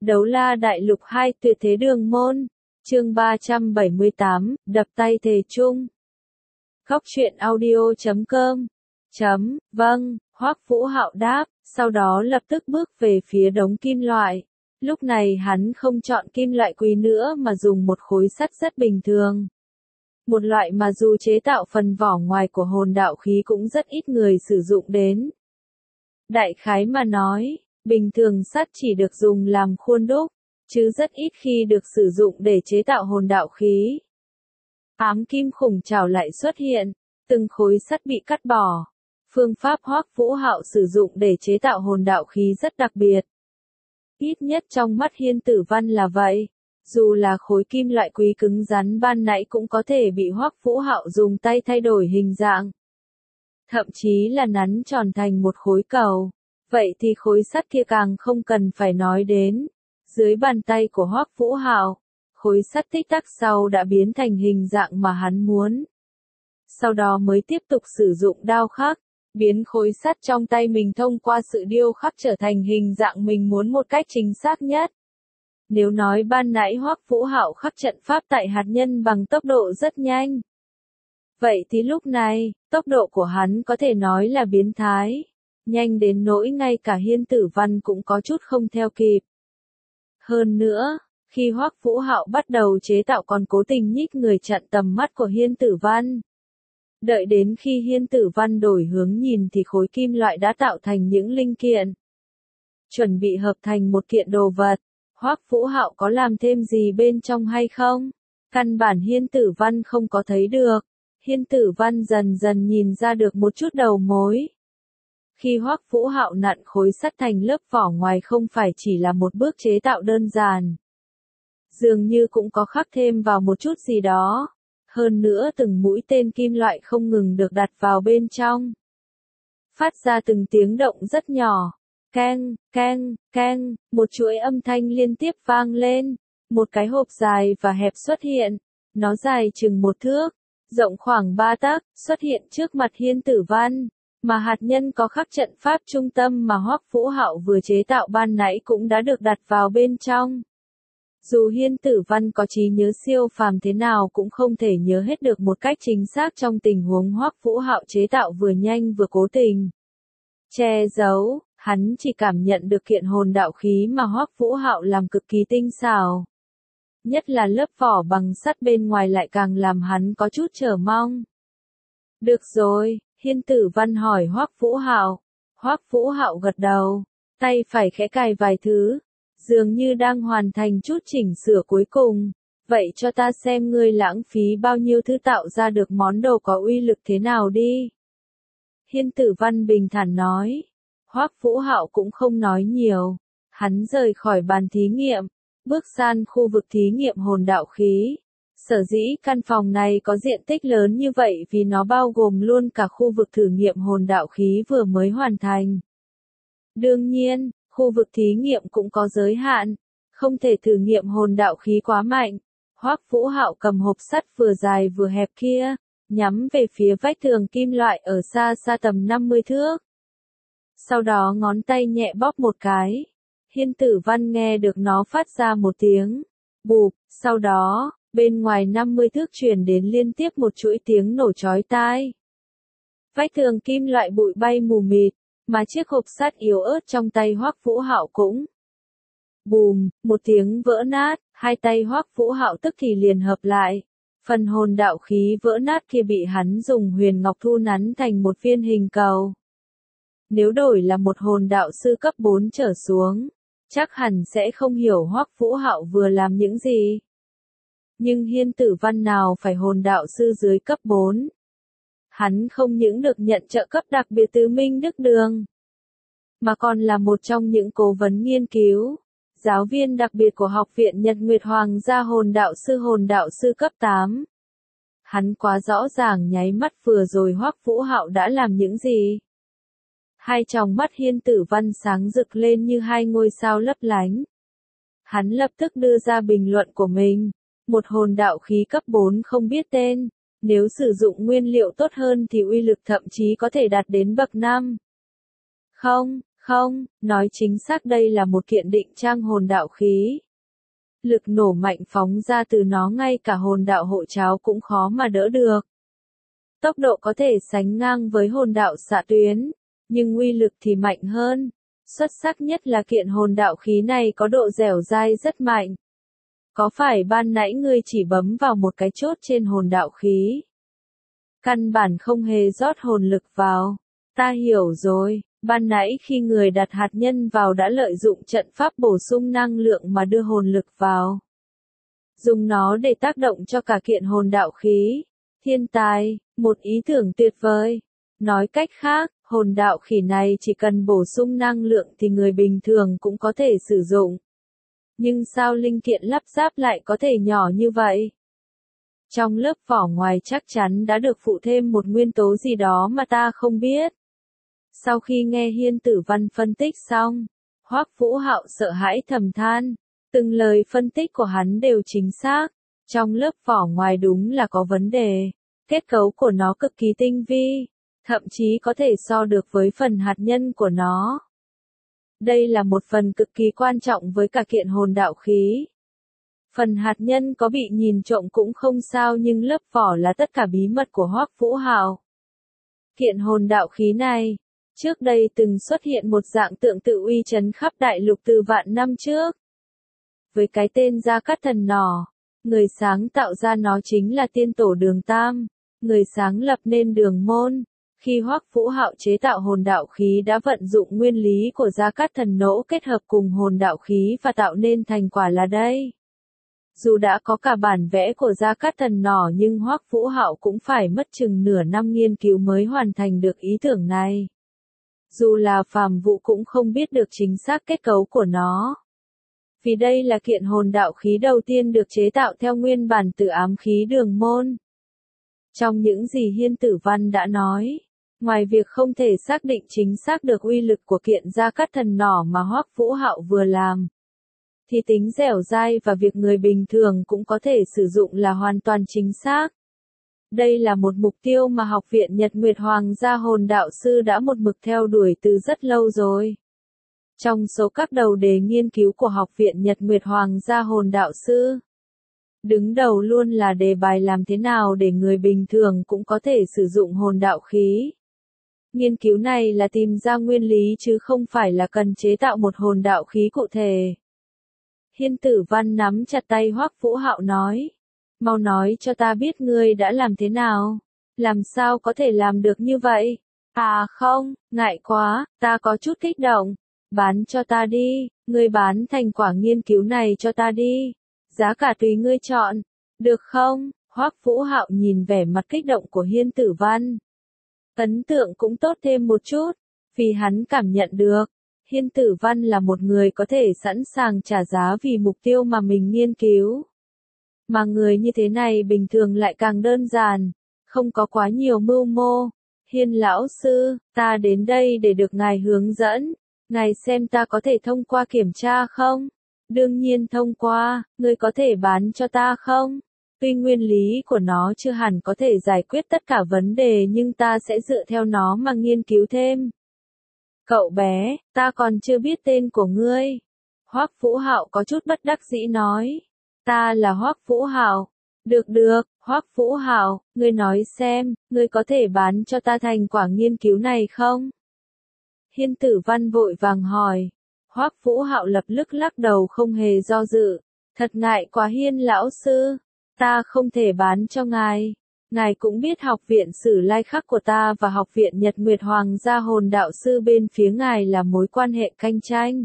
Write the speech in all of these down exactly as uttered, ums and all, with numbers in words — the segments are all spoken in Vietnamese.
Đấu La Đại Lục hai Tuyệt Thế Đường Môn, chương ba trăm bảy mươi tám, đập tay thề chung. Góc truyện audio chấm com. Chấm, vâng, Hoắc Vũ Hạo đáp, sau đó lập tức bước về phía đống kim loại. Lúc này hắn không chọn kim loại quý nữa mà dùng một khối sắt rất bình thường. Một loại mà dù chế tạo phần vỏ ngoài của hồn đạo khí cũng rất ít người sử dụng đến. Đại khái mà nói, bình thường sắt chỉ được dùng làm khuôn đúc, chứ rất ít khi được sử dụng để chế tạo hồn đạo khí. Ám kim khủng trảo lại xuất hiện, từng khối sắt bị cắt bỏ. Phương pháp Hoắc Vũ Hạo sử dụng để chế tạo hồn đạo khí rất đặc biệt. Ít nhất trong mắt Hiên Tử Văn là vậy. Dù là khối kim loại quý cứng rắn ban nãy cũng có thể bị Hoắc Vũ Hạo dùng tay thay đổi hình dạng. Thậm chí là nắn tròn thành một khối cầu. Vậy thì khối sắt kia càng không cần phải nói đến. Dưới bàn tay của Hoắc Vũ Hạo, khối sắt tích tắc sau đã biến thành hình dạng mà hắn muốn. Sau đó mới tiếp tục sử dụng đao khắc, biến khối sắt trong tay mình thông qua sự điêu khắc trở thành hình dạng mình muốn một cách chính xác nhất. Nếu nói ban nãy Hoắc Vũ Hạo khắc trận pháp tại hạt nhân bằng tốc độ rất nhanh, vậy thì lúc này, tốc độ của hắn có thể nói là biến thái, nhanh đến nỗi ngay cả Hiên Tử Văn cũng có chút không theo kịp. Hơn nữa, khi Hoắc Vũ Hạo bắt đầu chế tạo còn cố tình nhích người chặn tầm mắt của Hiên Tử Văn. Đợi đến khi Hiên Tử Văn đổi hướng nhìn thì khối kim loại đã tạo thành những linh kiện. Chuẩn bị hợp thành một kiện đồ vật. Hoắc Vũ Hạo có làm thêm gì bên trong hay không? Căn bản Hiên Tử Văn không có thấy được. Hiên Tử Văn dần dần nhìn ra được một chút đầu mối. Khi Hoắc Vũ Hạo nặn khối sắt thành lớp vỏ ngoài không phải chỉ là một bước chế tạo đơn giản. Dường như cũng có khắc thêm vào một chút gì đó. Hơn nữa từng mũi tên kim loại không ngừng được đặt vào bên trong. Phát ra từng tiếng động rất nhỏ. Keng, keng, keng, một chuỗi âm thanh liên tiếp vang lên. Một cái hộp dài và hẹp xuất hiện. Nó dài chừng một thước, rộng khoảng ba tấc, xuất hiện trước mặt Hiên Tử Văn. Mà hạt nhân có khắc trận pháp trung tâm mà Hoắc Vũ Hạo vừa chế tạo ban nãy cũng đã được đặt vào bên trong. Dù Hiên Tử Văn có trí nhớ siêu phàm thế nào cũng không thể nhớ hết được một cách chính xác trong tình huống Hoắc Vũ Hạo chế tạo vừa nhanh vừa cố tình che giấu, hắn chỉ cảm nhận được kiện hồn đạo khí mà Hoắc Vũ Hạo làm cực kỳ tinh xảo. Nhất là lớp vỏ bằng sắt bên ngoài lại càng làm hắn có chút chờ mong. Được rồi, Hiên Tử Văn hỏi Hoắc Vũ Hạo. Hoắc Vũ Hạo gật đầu, tay phải khẽ cài vài thứ, dường như đang hoàn thành chút chỉnh sửa cuối cùng. Vậy cho ta xem ngươi lãng phí bao nhiêu thứ tạo ra được món đồ có uy lực thế nào đi. Hiên Tử Văn bình thản nói. Hoắc Vũ Hạo cũng không nói nhiều. Hắn rời khỏi bàn thí nghiệm, bước sang khu vực thí nghiệm hồn đạo khí. Sở dĩ căn phòng này có diện tích lớn như vậy vì nó bao gồm luôn cả khu vực thử nghiệm hồn đạo khí vừa mới hoàn thành. Đương nhiên, khu vực thí nghiệm cũng có giới hạn, không thể thử nghiệm hồn đạo khí quá mạnh. Hoắc Vũ Hạo cầm hộp sắt vừa dài vừa hẹp kia, nhắm về phía vách tường kim loại ở xa xa tầm năm mươi thước. Sau đó ngón tay nhẹ bóp một cái. Hiên Tử Văn nghe được nó phát ra một tiếng bụp, sau đó, bên ngoài năm mươi thước truyền đến liên tiếp một chuỗi tiếng nổ chói tai. Vách tường kim loại bụi bay mù mịt, mà chiếc hộp sắt yếu ớt trong tay Hoắc Vũ Hạo cũng bùm, một tiếng vỡ nát, hai tay Hoắc Vũ Hạo tức thì liền hợp lại. Phần hồn đạo khí vỡ nát kia bị hắn dùng huyền ngọc thu nắn thành một viên hình cầu. Nếu đổi là một hồn đạo sư cấp bốn trở xuống, chắc hẳn sẽ không hiểu Hoắc Vũ Hạo vừa làm những gì. Nhưng Hiên Tử Văn nào phải hồn đạo sư dưới cấp bốn. Hắn không những được nhận trợ cấp đặc biệt từ Minh Đức Đường, mà còn là một trong những cố vấn nghiên cứu, giáo viên đặc biệt của Học viện Nhật Nguyệt Hoàng gia hồn đạo sư hồn đạo sư cấp tám. Hắn quá rõ ràng nháy mắt vừa rồi Hoắc Vũ Hạo đã làm những gì. Hai tròng mắt Hiên Tử Văn sáng rực lên như hai ngôi sao lấp lánh. Hắn lập tức đưa ra bình luận của mình. Một hồn đạo khí cấp bốn không biết tên, nếu sử dụng nguyên liệu tốt hơn thì uy lực thậm chí có thể đạt đến bậc năm. Không, Không, nói chính xác đây là một kiện định trang hồn đạo khí. Lực nổ mạnh phóng ra từ nó ngay cả hồn đạo hộ cháo cũng khó mà đỡ được. Tốc độ có thể sánh ngang với hồn đạo xạ tuyến, nhưng uy lực thì mạnh hơn. Xuất sắc nhất là kiện hồn đạo khí này có độ dẻo dai rất mạnh. Có phải ban nãy ngươi chỉ bấm vào một cái chốt trên hồn đạo khí? Căn bản không hề rót hồn lực vào. Ta hiểu rồi, ban nãy khi người đặt hạt nhân vào đã lợi dụng trận pháp bổ sung năng lượng mà đưa hồn lực vào. Dùng nó để tác động cho cả kiện hồn đạo khí. Thiên tài, một ý tưởng tuyệt vời. Nói cách khác, hồn đạo khí này chỉ cần bổ sung năng lượng thì người bình thường cũng có thể sử dụng. Nhưng sao linh kiện lắp ráp lại có thể nhỏ như vậy? Trong lớp vỏ ngoài chắc chắn đã được phụ thêm một nguyên tố gì đó mà ta không biết. Sau khi nghe Hiên Tử Văn phân tích xong, Hoắc Vũ Hạo sợ hãi thầm than, từng lời phân tích của hắn đều chính xác, trong lớp vỏ ngoài đúng là có vấn đề, kết cấu của nó cực kỳ tinh vi, thậm chí có thể so được với phần hạt nhân của nó. Đây là một phần cực kỳ quan trọng với cả kiện hồn đạo khí. Phần hạt nhân có bị nhìn trộm cũng không sao nhưng lớp vỏ là tất cả bí mật của Hoắc Vũ Hạo. Kiện hồn đạo khí này, trước đây từng xuất hiện một dạng tượng tự uy chấn khắp đại lục từ vạn năm trước. Với cái tên Gia Cát Thần Nỏ, người sáng tạo ra nó chính là tiên tổ Đường Tam, người sáng lập nên Đường Môn. Khi Hoắc Vũ Hạo chế tạo hồn đạo khí đã vận dụng nguyên lý của Gia Cát Thần Nỗ kết hợp cùng hồn đạo khí và tạo nên thành quả là đây. Dù đã có cả bản vẽ của Gia Cát Thần Nỏ nhưng Hoắc Vũ Hạo cũng phải mất chừng nửa năm nghiên cứu mới hoàn thành được ý tưởng này. Dù là phàm vụ cũng không biết được chính xác kết cấu của nó. Vì đây là kiện hồn đạo khí đầu tiên được chế tạo theo nguyên bản từ ám khí Đường Môn. Trong những gì Hiên Tử Văn đã nói, ngoài việc không thể xác định chính xác được uy lực của kiện Gia Cát Thần Nỏ mà Hoắc Vũ Hạo vừa làm, thì tính dẻo dai và việc người bình thường cũng có thể sử dụng là hoàn toàn chính xác. Đây là một mục tiêu mà Học viện Nhật Nguyệt Hoàng gia hồn đạo sư đã một mực theo đuổi từ rất lâu rồi. Trong số các đầu đề nghiên cứu của Học viện Nhật Nguyệt Hoàng gia hồn đạo sư, đứng đầu luôn là đề bài làm thế nào để người bình thường cũng có thể sử dụng hồn đạo khí. Nghiên cứu này là tìm ra nguyên lý chứ không phải là cần chế tạo một hồn đạo khí cụ thể. Hiên Tử Văn nắm chặt tay Hoắc Vũ Hạo nói, mau nói cho ta biết ngươi đã làm thế nào, làm sao có thể làm được như vậy? À không, ngại quá, ta có chút kích động, bán cho ta đi, ngươi bán thành quả nghiên cứu này cho ta đi, giá cả tùy ngươi chọn, được không? Hoắc Vũ Hạo nhìn vẻ mặt kích động của Hiên Tử Văn. Ấn tượng cũng tốt thêm một chút, vì hắn cảm nhận được, Hiên Tử Văn là một người có thể sẵn sàng trả giá vì mục tiêu mà mình nghiên cứu. Mà người như thế này bình thường lại càng đơn giản, không có quá nhiều mưu mô. Hiên lão sư, ta đến đây để được ngài hướng dẫn, ngài xem ta có thể thông qua kiểm tra không? Đương nhiên thông qua, ngươi có thể bán cho ta không? Tuy nguyên lý của nó chưa hẳn có thể giải quyết tất cả vấn đề nhưng ta sẽ dựa theo nó mà nghiên cứu thêm. Cậu bé, ta còn chưa biết tên của ngươi. Hoắc Vũ Hạo có chút bất đắc dĩ nói. Ta là Hoắc Vũ Hạo. Được được, Hoắc Vũ Hạo, ngươi nói xem, ngươi có thể bán cho ta thành quả nghiên cứu này không? Hiên Tử Văn vội vàng hỏi. Hoắc Vũ Hạo lập tức lắc đầu không hề do dự. Thật ngại quá Hiên lão sư, ta không thể bán cho ngài. Ngài cũng biết Học viện Sử Lai Khắc của ta và Học viện Nhật Nguyệt Hoàng gia hồn đạo sư bên phía ngài là mối quan hệ cạnh tranh.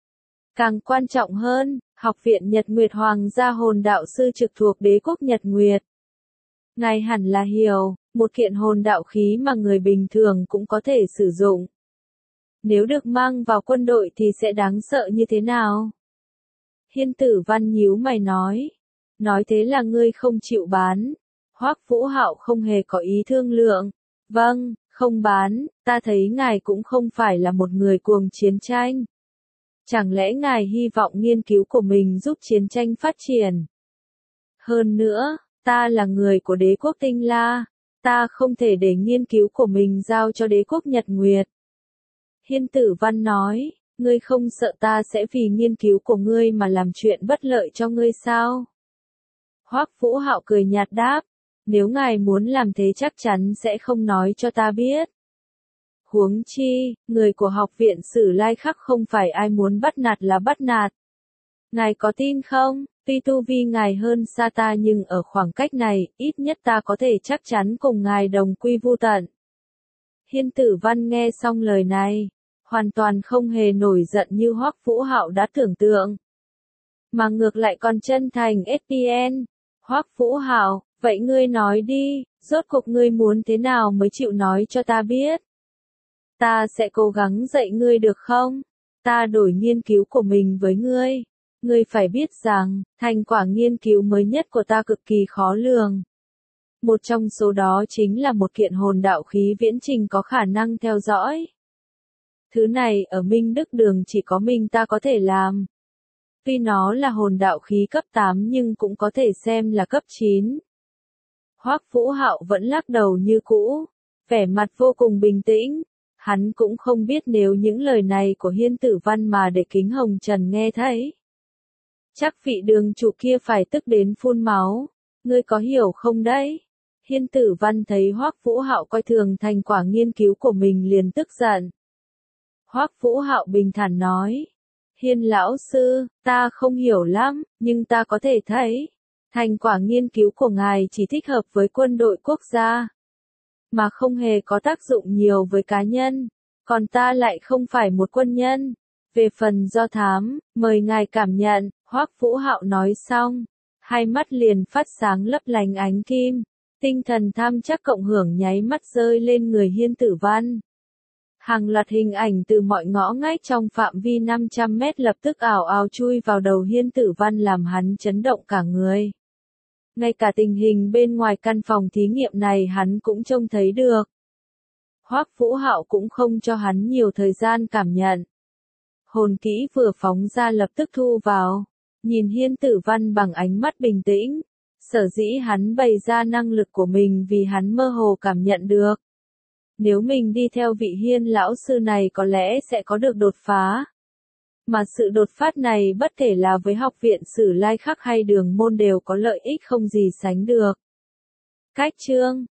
Càng quan trọng hơn, Học viện Nhật Nguyệt Hoàng gia hồn đạo sư trực thuộc đế quốc Nhật Nguyệt. Ngài hẳn là hiểu, một kiện hồn đạo khí mà người bình thường cũng có thể sử dụng. Nếu được mang vào quân đội thì sẽ đáng sợ như thế nào? Hiên Tử Văn nhíu mày nói. Nói thế là ngươi không chịu bán. Hoắc Vũ Hạo không hề có ý thương lượng. Vâng, không bán, ta thấy ngài cũng không phải là một người cuồng chiến tranh. Chẳng lẽ ngài hy vọng nghiên cứu của mình giúp chiến tranh phát triển? Hơn nữa, ta là người của đế quốc Tinh La, ta không thể để nghiên cứu của mình giao cho đế quốc Nhật Nguyệt. Hiên Tử Văn nói, ngươi không sợ ta sẽ vì nghiên cứu của ngươi mà làm chuyện bất lợi cho ngươi sao? Hoắc Vũ Hạo cười nhạt đáp, nếu ngài muốn làm thế chắc chắn sẽ không nói cho ta biết. Huống chi, người của học viện Sử Lai Khắc không phải ai muốn bắt nạt là bắt nạt. Ngài có tin không? Tuy tu vi ngài hơn xa ta nhưng ở khoảng cách này, ít nhất ta có thể chắc chắn cùng ngài đồng quy vu tận. Hiên Tử Văn nghe xong lời này, hoàn toàn không hề nổi giận như Hoắc Vũ Hạo đã tưởng tượng, mà ngược lại còn chân thành ét pê en. Hoắc Vũ Hạo, vậy ngươi nói đi, rốt cuộc ngươi muốn thế nào mới chịu nói cho ta biết? Ta sẽ cố gắng dạy ngươi được không? Ta đổi nghiên cứu của mình với ngươi. Ngươi phải biết rằng, thành quả nghiên cứu mới nhất của ta cực kỳ khó lường. Một trong số đó chính là một kiện hồn đạo khí viễn trình có khả năng theo dõi. Thứ này ở Minh Đức Đường chỉ có mình ta có thể làm. Tuy nó là hồn đạo khí cấp tám nhưng cũng có thể xem là cấp chín. Hoắc Vũ Hạo vẫn lắc đầu như cũ, vẻ mặt vô cùng bình tĩnh. Hắn cũng không biết nếu những lời này của Hiên Tử Văn mà để Kính Hồng Trần nghe thấy. Chắc vị đường chủ kia phải tức đến phun máu. Ngươi có hiểu không đấy? Hiên Tử Văn thấy Hoắc Vũ Hạo coi thường thành quả nghiên cứu của mình liền tức giận. Hoắc Vũ Hạo bình thản nói. Hiên lão sư, ta không hiểu lắm, nhưng ta có thể thấy. Thành quả nghiên cứu của ngài chỉ thích hợp với quân đội quốc gia. Mà không hề có tác dụng nhiều với cá nhân. Còn ta lại không phải một quân nhân. Về phần do thám, mời ngài cảm nhận. Hoắc Vũ Hạo nói xong, hai mắt liền phát sáng lấp lánh ánh kim, tinh thần tham chắc cộng hưởng nháy mắt rơi lên người Hiên Tử Văn. Hàng loạt hình ảnh từ mọi ngõ ngách trong phạm vi năm trăm mét lập tức ảo ảo chui vào đầu Hiên Tử Văn làm hắn chấn động cả người. Ngay cả tình hình bên ngoài căn phòng thí nghiệm này hắn cũng trông thấy được. Hoắc Vũ Hạo cũng không cho hắn nhiều thời gian cảm nhận. Hồn kỹ vừa phóng ra lập tức thu vào. Nhìn Hiên Tử Văn bằng ánh mắt bình tĩnh, sở dĩ hắn bày ra năng lực của mình vì hắn mơ hồ cảm nhận được. Nếu mình đi theo vị Hiên lão sư này có lẽ sẽ có được đột phá. Mà sự đột phát này bất kể là với học viện Sử Lai Khắc hay Đường Môn đều có lợi ích không gì sánh được. Cách chương